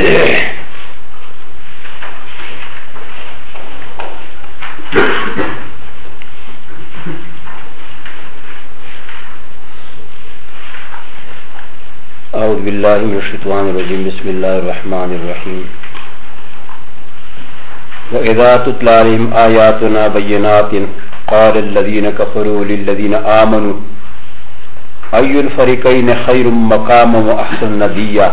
أعوذ بالله من الشيطان الرجيم بسم الله الرحمن الرحيم وإذا تتلى عليهم آياتنا بينات قال الذين كفروا للذين آمنوا أي الفريقين خير مقاما وأحسن نديا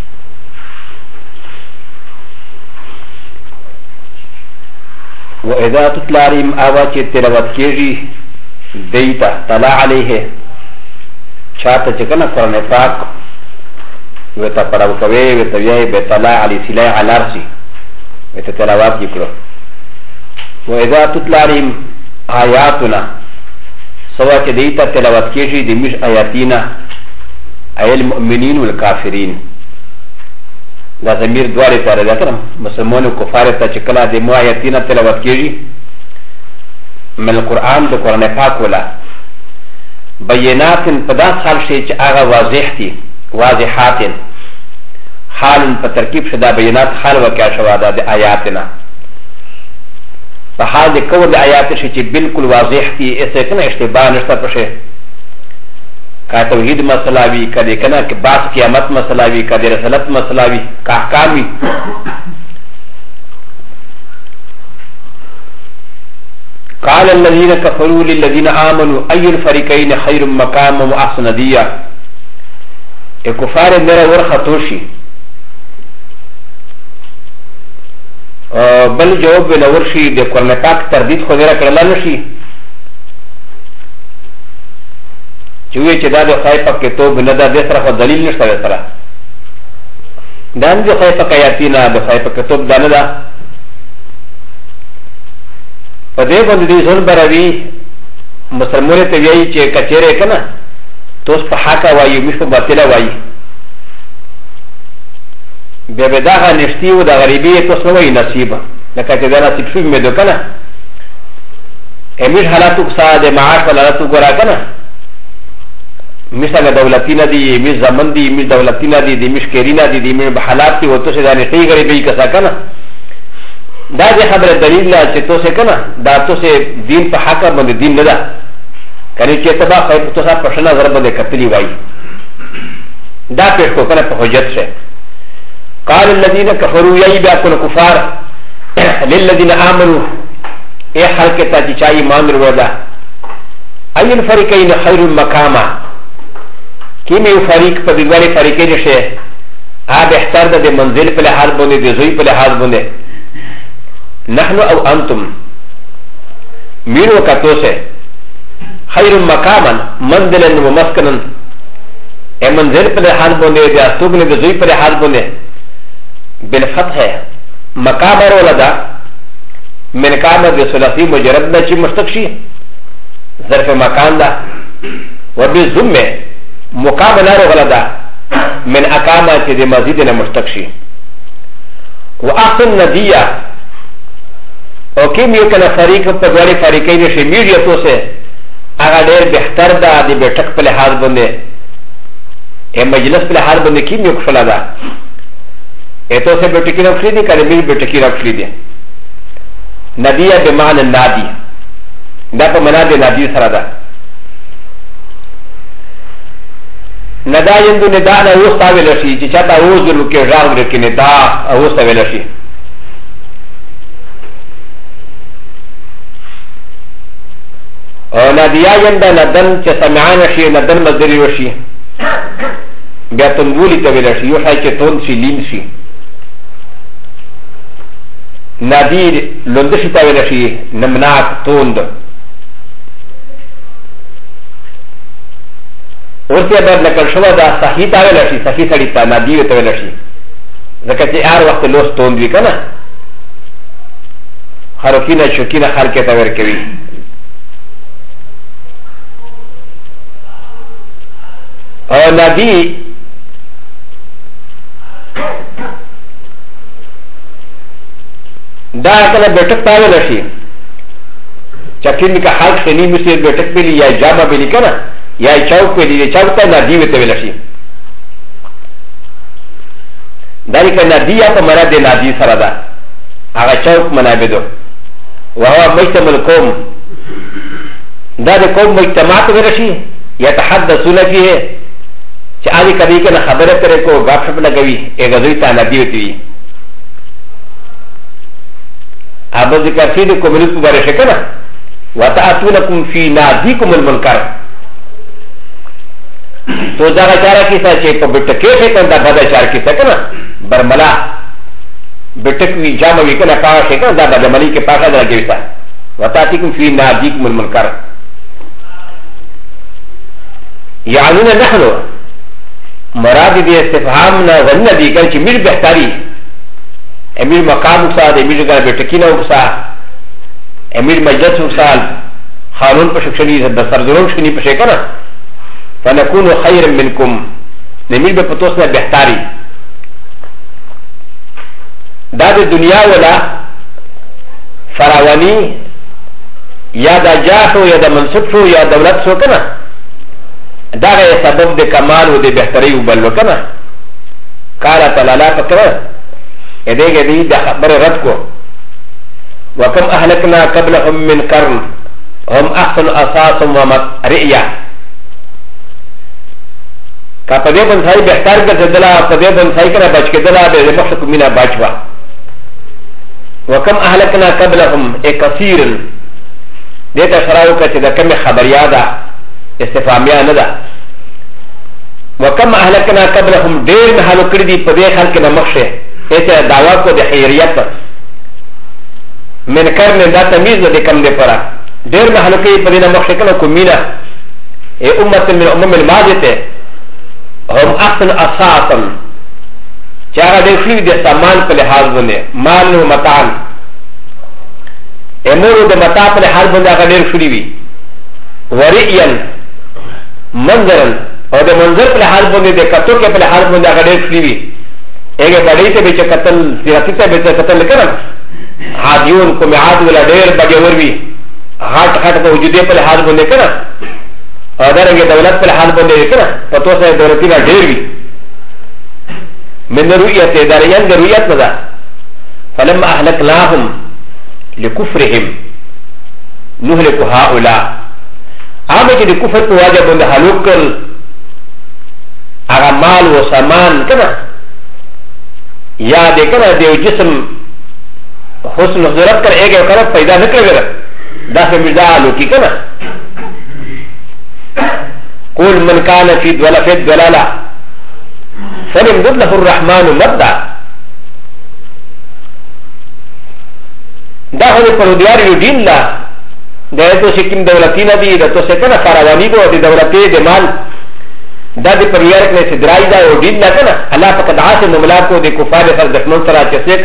وإذا تتلى عليهم آيات تلاوت كيجي ديتا تلا عليه شاته چکنا قرآن پاک وتا پڑھاو کوي وتا وی بتلا علی سلا على راسي وتا تلاوت وکړو واذا تتلى عليهم آیاتنا سوا چې دیتا تلاوت کیږي د مش آیاتینا ای المؤمنین والکافرین دا ضمیر دواړه سره ده کړم مسلمانو کفار ته چې کله د مو آیاتینا تلاوت کیږي من القرآن د قرآن پاک ولا بینات پدا حال شي چې هغه واضح دي واضحات حال په ترکیب شدا بینات حال وکیا شوا ده د آیاتنا په حال د کول د آیات شي چې بالکل واضح دي اسه کنه اشتباه نشته پشه کا توحید مسله وی کده کنه کې باس قیامت مسله وی کده رسالت مسله وی کا احکام وی قال الذين كفروا للذين آمنوا أي الفريقين خير مقاما وأحسن نديا الكفار نرى ورخطوشي بل جواب نورشي د قرآن پاک تردید خو نرى کرلا نشي چوئے چه دا دو خواهی پاک کتوب ندا دے سرا خو دلیل نشتا دے سرا دان دو خواهی پاک آیاتینا دو خواهی پاک کتوب دا ندا په دې باندې دې ځل براوي مسلمانې ته وایي چې کچېره کنه توس په حق وایي مش په باطل وایي بیا به دا نشتی و د غریبي توس نو وایي نصیب لکه چې دا نصیب شو مې دو کنه امیر حالاتو ساده معاش حالاتو ګورا کنه مثلا دولتی نه دي مش زمن دي مش دولتی نه دي مش کېرینا دي مش حالات دي وته چې دا نشتی غریبي کسا کنه دا دې خبره دلیل لا چې توسه کنه دا توسه دین په حق باندې دین نه ده کني چې تبا خیر توسه په شنه ضرب باندې کتلی وای دا په کو کنه په حجت شه قال الذين كفروا يبا كل كفار للذين امنوا اي خلق ته چې چا ایمان وروړه اي الفريقين خير مقاما کیمه فریق په دغه فریقین شه ا بهتر ده منزل په لحاظ باندې د زوی په لحاظ باندې نحن او انتم مين وكاتوسه خير مقاما منزلا ومسكنا اي منزل پر حال بونه دي استوغن دي زوي پر حال بونه بالفتح مقام ولدا من قام دي ثلاثي مجرد نچ مستقشي ظرف مكان دا وبالضم مقام نار ولدا من اقامه دي مزيد مستقشي واحسن نديه او کیم یو کنه فریق په دوړي فریقین شي میډیا تو سه هغه ډېر بهتر ده د بیٹک په لحاظ باندې ا مجلس په لحاظ باندې کیم یو خلا ده اته سه بیٹکی راخلی دي کله می بیٹکی راخلی دي ندیه به معنی نادی دا په معنا د نادی سره ده ندا یندو ندا نه اوستاویل شي چې چاته اوزلو کې ژاو ورکې ندا اوستاویل شي او نادیا یندا ندن چې سمعان شي ندن مزدری وشي بیا تنبولی ته ویل شي یو شای چې تون شي لین شي نادیر لوند شي ته ویل شي نمناک توند ورته بعد نکړ شو دا صحیح ته ویل شي صحیح سړی ته نادیر ته ویل شي ځکه چې هر وخت لوس توند وی کنه خرکینه شکینه خلک ته ور کوي او نبی دا کله بیٹک پاوه لشي چکین کا حق خنی مسیر بیٹک پلی یا جامع پلی کنا یا چوک پلی چوک تا نبی وته لشي ذلك نادية فمراد نادي سردا هذا شوك منابدو وهو مجتمع القوم ذا القوم مجتمعات ورشي يتحدثون فيه شعالي كذي كنا خبرت ركو غافب لغوي اغزويتا نادي وتوي ابو ذكر في دي كومونيست مبارشه كنا وتاتونكم في ناديكم المنكر تو دا چارا کیسا چې په بټکې څخه کنده بدا چار کیسا کنه برملا بټکوي جامه وی کنه پاو شي کنه دا د ملي کې پاکه درګی تا وتاتيكم في ناديكم المنكر يعني نحن مراد دي استفهامنا ظن دي كان چې میر بهتري امیر مقام وساده امیر ګر بټکینه وسا امیر مجلس وسال قانون په شکلي د سردرون شنی په شي کنه فنكون خيرا منكم نميل بفتوسنا بحتاري دا د دنیا ولا فراوانی یا دا جاهو یا دا منصب شو یا دولت شو کنا دا غیر سبب د کمال و د بحتری وبلو کنا قال تعالی فکر ادهګه دی د خبر رد کو وكم اهلكنا قبلهم من قرن هم احسن اساسا ومرئيا کا پدې بنځای بهتر ګرځیدلا پدې بنځای کنه بچ کېدلا به مخکې مینا بچوا وکم اهلکنا قبلهم کثیرا دې ته شراو کچې د کم خبریا ده استفهامیا نه ده وکم اهلکنا قبلهم ډېر مهالو کړی دي په دې خلک نه مخشه ایته دعوا کو د خیریت من کرن دا تمیز د کم دې پرا ډېر مهالو کې په دې نه مخشه کنه کومینا امه من امم الماضيه هم احسن اساسا چاہا دیکھلی دے سامان پہ لحاظ بندے مال و متان امور دے متا پہ لحاظ بندے اگر دیر شری بھی ورئین منظرن اور دے منظر پہ لحاظ بندے دے قطو کے پہ لحاظ بندے اگر دیر شری بھی ایک بڑی تے بیچے قتل زیرتی تے بیچے قتل لکرم عادیون کو معاد والا دیر بجور بھی ہاٹ ہاٹ کو وجودے پہ لحاظ بندے کرم اور درنگ دولت پر حال بندے کنا پتو سے دولتی کا ڈھیر بھی من رؤیت داریان در رؤیت مدا فلما احلکناهم لکفرهم نهلك هؤلاء آمه چه دی کفر پو واجه بند حلوک کل اغا مال و سامان کنا یا دی کنا دیو جسم حسن حضرت کر ایک کنا پیدا نکر گر دا سے مرزا حلوکی کنا قول من كان في الضلالة فليمدد له الرحمن مدا دا هو پرودیار یو دین لا دا تو سکیم دولتینا دی دا تو سکنا فراوانی کو دی دولتی دی مال دا دی پرودیار کنے سدرائی دا یو دین لا کنا اللہ پاک دعا سے مملا کو دی کفار سر دشمن سرا چسک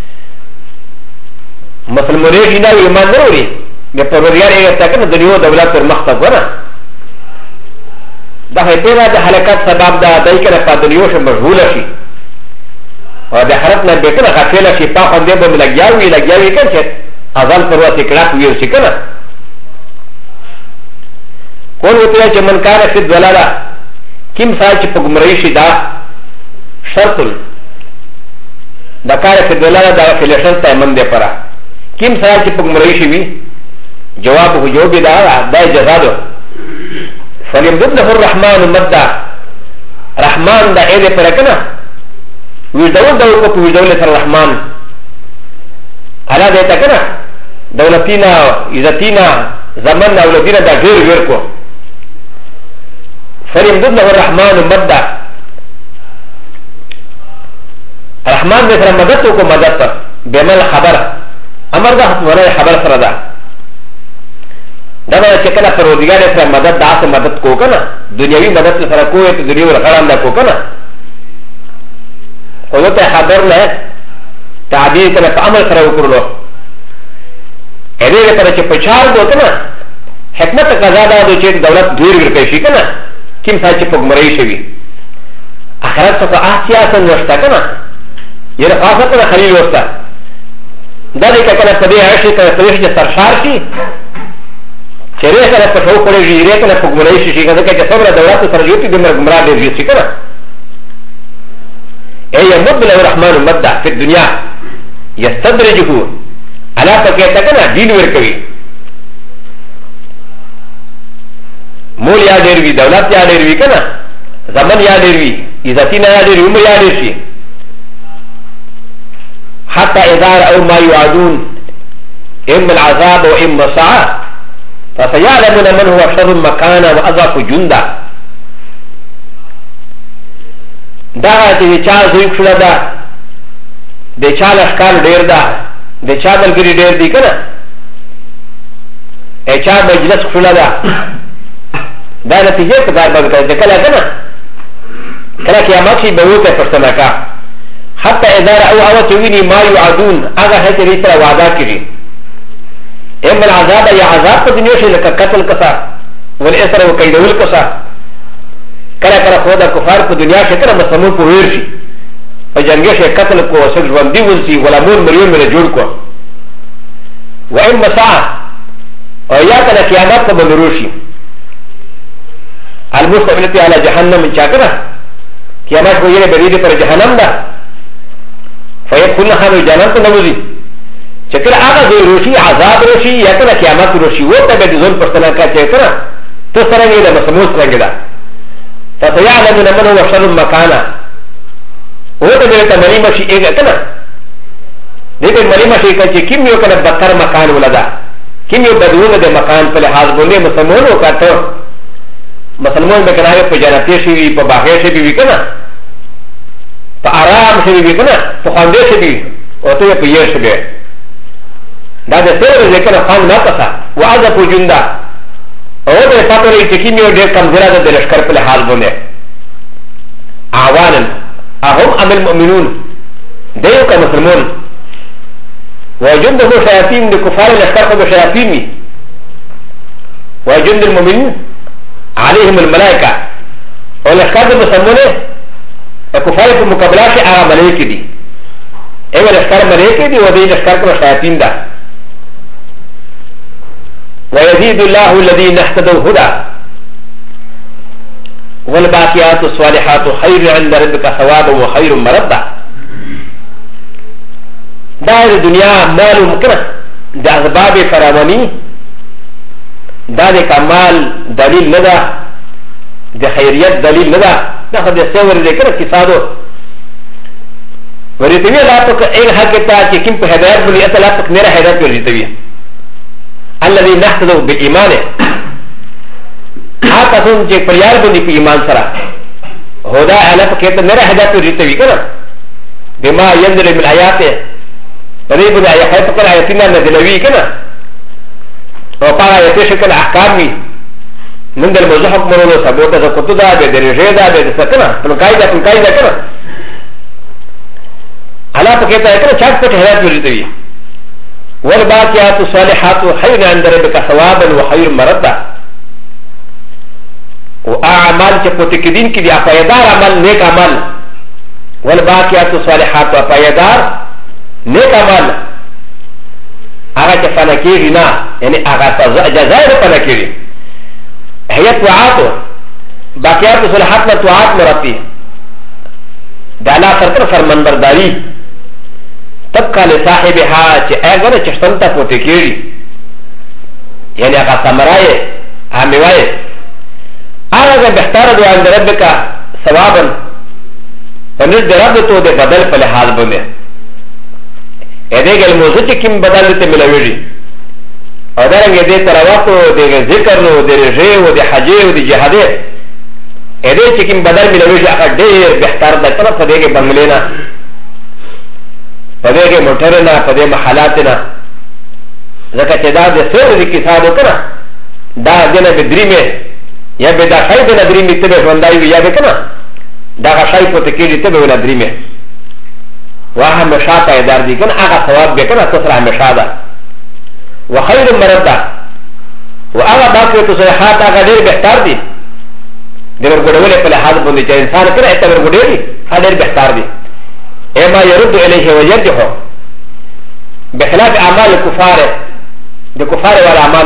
مسلمانی جینا ایمان نروری دی پرودیار ایتا کنا دنیو دولت پر مختب ورنا دا هیپیرا دا حلقات سباب دا دای کنه پا دنیوش مشغول شي و دا حرق نه بیکنه غفیل شي پا خونده بند لگیاوی کن چه ازال پر وقت اکلاق ویو شي کنه کون وطیا چه من کاره فی دلالا کم سال چه پا گمرائی شي دا شرطل دا کاره فی دلالا دا فیلشن تا من ده پرا کم سال چه پا گمرائی شي وی جواب حجوبی دا دا جزادو فليمدد له الرحمن مدا رحمن دا ايده پرکنا ويدول دو کو ويدول سر الرحمن على دیتا کنا دولتینا عزتینا زمن اولادینا دا غیر غیر کو فليمدد له الرحمن مدا رحمان دے سر مدد کو مدد بمل خبر امر دا ورای خبر سر دا دا چې کله پرودګار سره مدد داسه مدد کو کنه دنیوي مدد سره کوی ته دنیوي غرام نه کو کنه خو ته خبر نه تعبیر کله په عمل سره وکړلو اې دې لپاره چې پچار دو کنه حکمت قضا دا چې دولت ډیر ورکې شي کنه کیم څه چې پګمري شي اخرت څخه احتیا څنګه وشته کنه یره خاصه خلیل وسته دا دې کله په دې عاشق ته پرېږي سرشار شي چرې سره په شو کړی ریره کنه په ګمړی شي چې څنګه چې صبر دولت سره یوتی د مرګ مراد دی چې کنه ای يمد له الرحمن مدة في الدنيا يستدرجه على فكيتكنا دين وركوي مول يا ديروي دولت يا ديروي كنا زمن يا ديروي عزتنا يا ديروي عمر يا ديروي حتى إذا رأوا ما يوعدون إما العذاب وإما الساعة فسيعلمون من هو شر مكانا وأضعف جندا دا چې چا زوی کړه دا د چا لښکار ډیر دا د چا ملګری ډیر دی کنه ا چا مجلس کړه دا نتیجه په کار باندې کله کنه کله قیامت شي به وته پښتنه کا حتی اذا او او تویني ما يعدون هغه هته ری سره وعده کړي اما العذاب یا عذاب په دنیا کې لکه قتل کسا ول اسر او کیدول کسا کله کله خو دا کفار په دنیا کې کله مسلمان په ویر شي په جنگي کې قتل کو سر ژوندۍ ونسي غلامون مريم مله جوړ کو و اما ساعه او یا کله قیامت په بنروشي المستقبلت على جهنم چاکره قیامت کو یې بریده پر جهنم ده فيدخلها من جهنم تنوزي چکر آغا زي روشي عذاب روشي یا کنا قیامت روشي وہ تبا جزون پرستنا کا چکر تو سرنگی دا مسموس سرنگی دا فسيعلمون من هو شر مكانا وہ تبا تمنی مشي ایگا کنا دیکھیں منی مشي کا چی کم یو کنا بدتر مکان ولدا کم یو بدون دے مکان پہ لحاظ بولے مسلمونوں کا تو مسلمون میں کناوے پہ جانتی شوی پہ باغی شوی بھی کنا پہ آرام شوی بھی کنا پہ خواندے شوی اور تو یہ پہ یہ شوی دا د سره ذکر خان نه پسا وعده په جندا او د پاتو لري چې کیمیو ډېر کمزورا ده د لشکر په حال باندې اعوانن اهم عمل المؤمنون دیو کا مسلمون وجند الشياطين د کفار لشکر په شیاطین وجند المؤمنين عليهم الملائکه او لشکر د مسلمانه کفار په مقابله کې هغه ملائکه دي ایو لشکر ملائکه دي او د لشکر په شیاطین ده ويزيد الله الذين اهتدوا هدى والباقيات الصالحات خير عند ربك ثوابا وخير مردا دار الدنيا مال ممكنه ده اسباب فراواني ده كمال دليل لدى ده خيريات دليل لدى ده قد يستور ذكر اقتصاده وريتوي لا تك اين حقتا كم هدايات بني اتلاقك نرى هدايات وريتوي الذي نحتضو بالإيمان هذا سن جي پريار بندي في إيمان سرا هدا أنا فكيتا نرى هدايات وريتوي كنا بما ينزل من آياته فذي بني آيات فكرا آياتنا نزلوي كنا وقال آياتي شكل أحكامي من دل مزحق منونو سبوتا زكتو دا بدرجه دا بدسكنا فنقايدا كنا على فكيتا كنا چاك پت هدايات وريتوي والباقيات الصالحات خير عند ربك ثوابا وخير مردا واعمال كتكدين كدي افايدار عمل نيك عمل والباقيات الصالحات افايدار نيك عمل اغا كفنكيري نا يعني اغا جزائر فنكيري هي طاعات باقيات الصالحات طاعات مرتي دالا سركر فرمانبرداري تبقى لصاحبها چه اگر چشتن تا پوتے کیری یعنی اگا سمرائے آمیوائے آگا بہتار دو عند ربکا ثوابا فنزد رب تو دے بدل پہ لحاظ بنے ایدے گل موضوع چه کم بدل دیتے ملویری او درنگے دے ترواتو دے ذکر نو دے رجے و دے حجے و دے جہادے ایدے چه کم بدل ملویری اگا دیر بہتار دا طرف دے گے بنگلینا پدې موټرنا پدې محلاتنا زکه چې دا د سور د کیسادو کنه دا دنه بدریمه یا به دا شای د بدریمه ته ژوندای یا به کنه دا شای په تکې ته به ولدریمه واه مشاته ادار دي کنه هغه ثواب به کنه تسره مشاده وخير مردا وهغه باقي تصحيحات هغه ډېر بهتر دي د ورګړولې په لحاظ باندې چې انسان کنه ته ورګړېږي هغه ډېر بهتر دي اما يرد اليه ويرجحه بخلاف اعمال الكفار الكفار والاعمال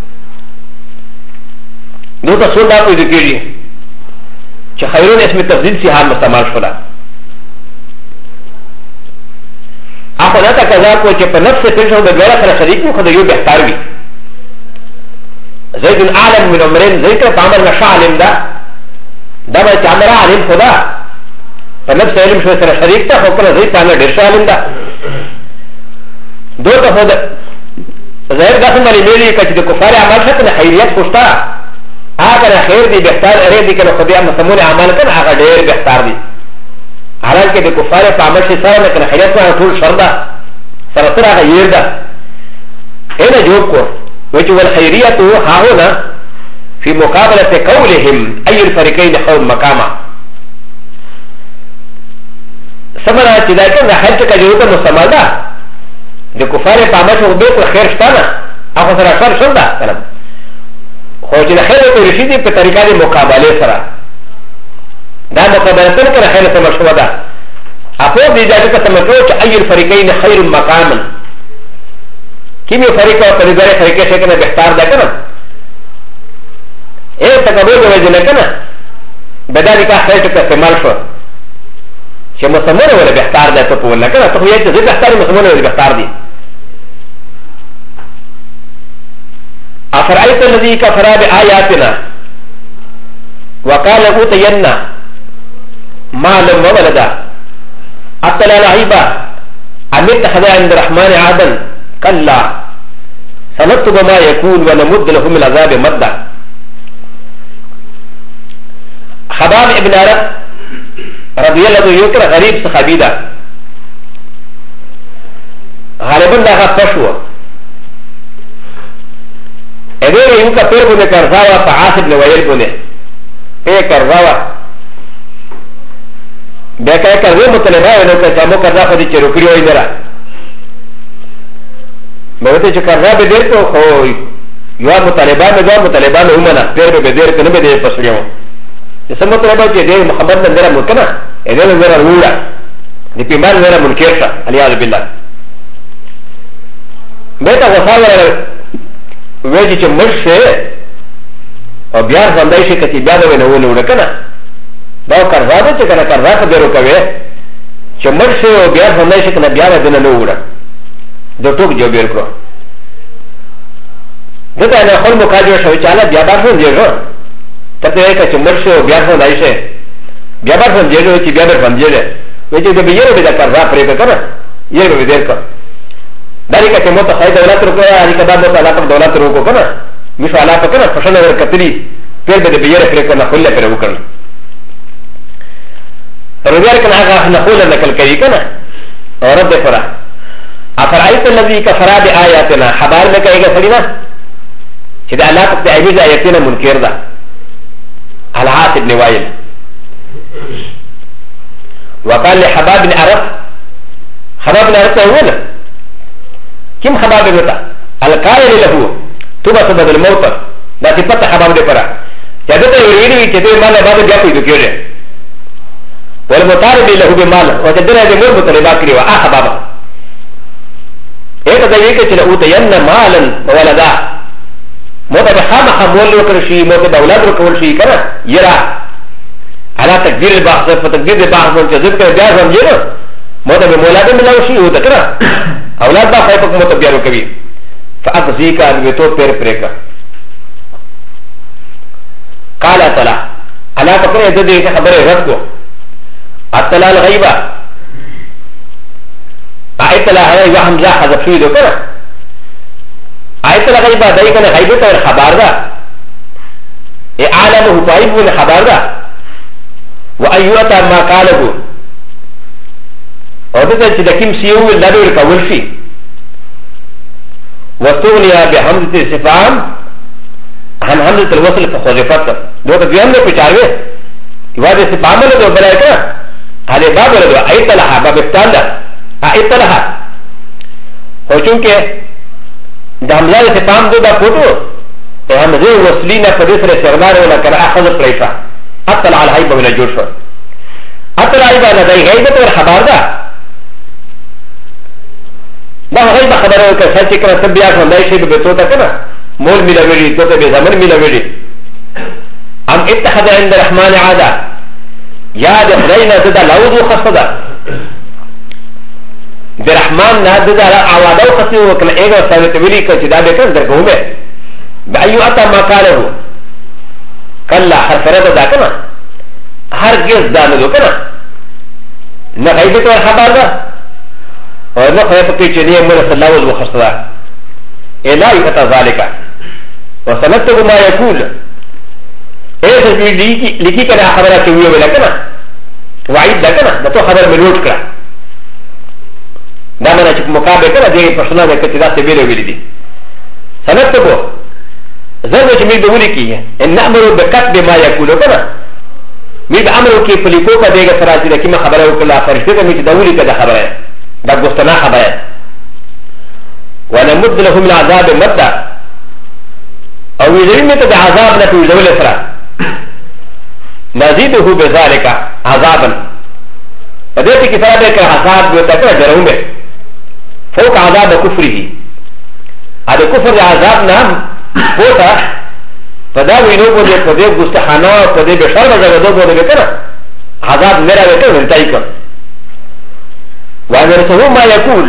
دو تصور دا کوئی ذکر خيرون اسم تفضيل سيها مستعمل شده نتا کذا کو چې په نفس پیښو د غیر سره شریک نو خو د یو بهتر وي زید عالم من عمرین زید په عمل نشه عالم ده دا به چې امر عالم خدا په نفس علم شو سره شریک ته خو کله زید په عمل ډیر عالم ده دوته خو ده ظاهر دا څنګه لري چې د کفار عمل شته خیریت خوشتا هغه خیر دی بهتر اره دي کنه خدای مسمون عمل کنه هغه ډیر بهتر دی حالانکه د کفار په عمل شي سره کنه خیریت نه ټول شر ده سره سره هغه یې ده هنا جواب کو وجه والخيريه ها هنا في مقابله قولهم اي الفريقين خير مقاما سمرا چې دا کنه خیر څخه جوړه مستعمل ده د کفار په عمل شو به خیر شته نه هغه سره شر شر ده کنه خو چې خیر ته رسیدي په طریقه د مقابله سره دا مقابله سره خیر ته مشروع ده اپو دې ځای ته سمجھو چې اي الفريقين خير مقاما كيمي فريقه او فريقه فريقه شيء كنا بيختار ده كنا ايه تقبل وجهنا كنا بدل كا خير استعمال شو شيء مسمون ولا بيختار ده تو ولا كنا تو هي زي بيختار مسمون ولا بيختار دي افرايت الذي كفر بآياتنا وقال اوتينا مالا وولدا اطلع العيبه امت خذا عند الرحمن عادا كلا سنكتب ما يكون ونمد لهم العذاب مدا خباب ابن عرب رضي الله عنه يذكر غريب صحابي ده غالبا ده فشوى ادير يوكا بير بني كرزاوة فعاصب نويل بني ايه كرزاوة بيكا كرزاوة مطلبها ونوكا جامو كرزاوة خدي چروكريو اندرا بوته چې کارا به ډېر کو خو یو مطالبان نه مطالبان ومنه پیر به ډېر کنه به ډېر پسړیو چې سم مطالبه چې ډېر محبت نه درا مکنه اې نه زرا وړه دې پیمار زرا منکرشه الیاذ بالله به تا وساوره وې چې مرشه او بیا ځندای شي کتي بیا به نه وړه کنه دا کارا به چې کنه کارا ته ډېر کوي چې مرشه او بیا ځندای شي کنه بیا به نه وړه د ټوک جو بیر کړو دته نه خپل مقاجو شو چاله بیا بارسون دیږي ته ته کې چې مرشه بیا څنګه دایشه بیا بارسون دیږي چې بیا بارسون دیږي وې چې د بیره به دا کار را پرې کړه یې به دې کړ دای کې مو ته خای دولت ورکړه هغه کدا مو ته علاقه دولت ورکړه کنه مشه علاقه کنه فشل ورکړي پیر به د بیره پرې کنه خله پرې وکړه رضوان کنه هغه نه خله نقل کوي کنه اور رب فرا افرايت الذي كفر بآياتنا خبر میں کہے گا سڑینا کہ اللہ تک عیبز آیتنا منکر دا العاص بن وائل وقال لحباب بن عرب حباب بن عرب تقول كم حباب بن عرب القائل له توبة بعد الموت لا تفتح حباب دے پرا جدت يريد كده مال بعد جاء کوئی ذکر والمطالب له بمال وتدرى دے مول مطالبہ کری وا حباب ايه ده يك چې او تينا مالا ولدا موته به خامخ مول وکړ شي موته د اولاد ورکول شي کنه يرا على تقدير البحث فتقدير البحث چې ذکر بیا سمجھو موته به مولاد ملاو شي او دکړه اولاد با خای په موته بیا وکوي فاقذيك ان تو پیر پرېکا قال تعالی الا تکره د دې خبره رد کو اطلع الغيبه آیت الله هغه حمزه حذف شوی دوکره آیت الله غیبه دای کنه غیبه ته خبر ده ای عالمه غیب ول خبر ده و ایوتا ما قاله او دته چې د کیم سیو لدور کول شي وتغنیا بحمزه استفهام عن همزه الوصل فخذفت دوته بیان نه پچاروي یواده استفهام له بلای کنه هله باب له آیت الله باب استاله اطلاع هو چونکه داملای سے پام دو دا فوٹو ہم زی وصلینا پدیسر سردار ولا کر اخذ پریشا اطلاع الحیب من الجوش اطلاع الحیب لدائی غیبت اور خبر دا دا غیب خبر ہو کہ سچ کرا سب بیا خندائی شیب بیتو تا کنا مول ملا ویلی تو تا بے زمن ملا ویلی ام اتخذ عند الرحمن عادا یاد خداینا زدہ لعوض و خصدا برحمان نادى عوادو خطي وكان ايغا سابت ولي كتدا بكر دركومه بايو اتا ما قاله كلا حرفرت ذاكنا هرگز دانو كنا نا غيبت والخبر ده ونا خيبت چنيه من صلى الله عليه وسلم الا يكتا ذلك وسنكتب ما يقول ايه لكي كنا خبرات كويه ولا كنا وعيد ده كنا ده تو خبر ملوت كرا دا مانا چه مقابل كنا دي پرسنا ده كتدا سبيل ويلي دي سنكتبو زرد چه مير بولي کی ان نعمرو بكتب ما يقول كنا مير بأمرو کی پلیکو کا دیگا سراجی ده كما خبره وكلا فرشته ده مير دولي كده خبره ده گستنا خبره ونمد لهم العذاب مدى او يزرين متى ده عذاب نكو يزول سرا نزيده بذلك عذابا فديتي كفاية بك عذاب وتكرا جرهم به فوق عذاب كفره هذا كفر عذاب نام فوتا فدا وينو بده فدي غستخانا فدي بشر بده بده بكنا عذاب مرا بكنا انتهيك وأنرسه ما يقول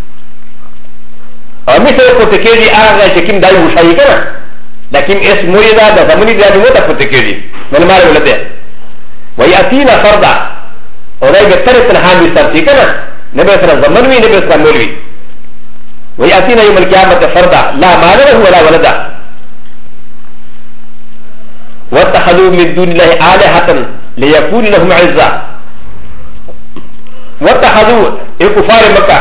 ومثل فتكيري آغا شكيم داي وشاي كنا لكن اسم مريدا دا زمني دا موتا فتكيري من مال ولده ويأتينا فردا وذي بطرس الحام بسرطي كنا نبي سر زمنوي نبي سر مولوي ويأتينا يوم القيامة فردا لا مال له ولا ولدا واتخذوا من دون الله آلهة ليكون لهم عزة واتخذوا الكفار مكة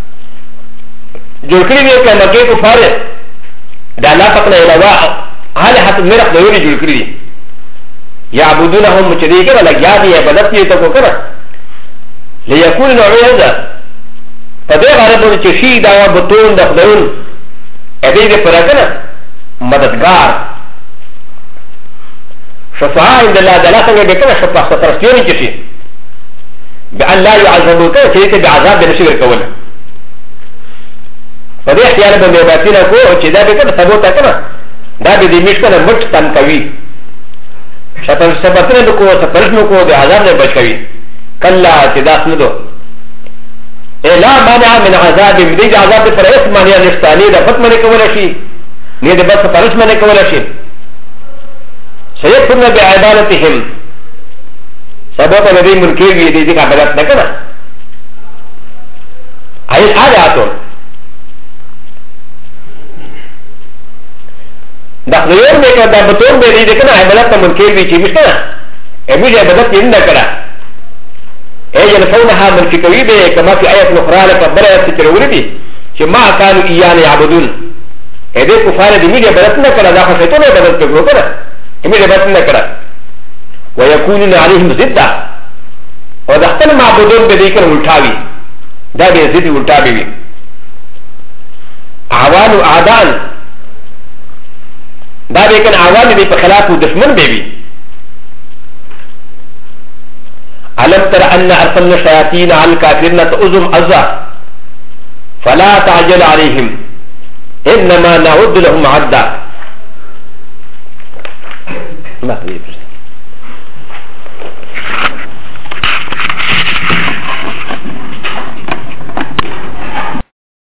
جلكري دي كان مكة كفار دا لا فقنا إلى واحد آلهة مرق دوري جلكري دي يعبدونهم مشريكا لجادي عبادتي تكوكنا ليكون لهم عزة فده غربون چشي دا بطون دخدون ادي دي فرقنا مددگار شفاعة عند الله دلا سنگه بكنا شفاعة سترستيوني چشي بأن لا يعذبوا كنا چريك بعذاب بنشير كولا فده اختيار بمباتينا كو چه دا بكنا ثبوتا كنا دا بدي مش كنا مٹ تن کوي سبتنا بكو سپرشنو كو ده عذاب نه بچ کوي كلا چه دا سندو لا مانع من عذاب بدي عذاب پر اس مانع نشتاني دا فت منه کولا شي نه ده بس پرش منه کولا شي سيكون بعبادتهم سبب الذي منكر بيدي کا عبادت نہ کرنا اي آلهاتون دخليون میں کہ دبتون بيدي کرنا عبادت منكر بھی چیز کرنا امی عبادت نہیں کرنا اي ينفونها من فكوي به كما في آية أخرى لكبر يستكرون به كما كانوا إيانا يعبدون هذه كفار دي ميجي عبادت نہ کرنا داخل شيطان عبادت کرنا کرنا امی عبادت نہ کرنا ويكونون عليهم ضدا ودخل معبودون بذكر التاوي دا بيزيد التاوي عوان وعدان دا بيكن عوان دي بخلاف دشمن بيبي ألم تر أن أرسلنا الشياطين على الكافرين تؤذم أذى فلا تعجل عليهم إنما نعد لهم عدا ما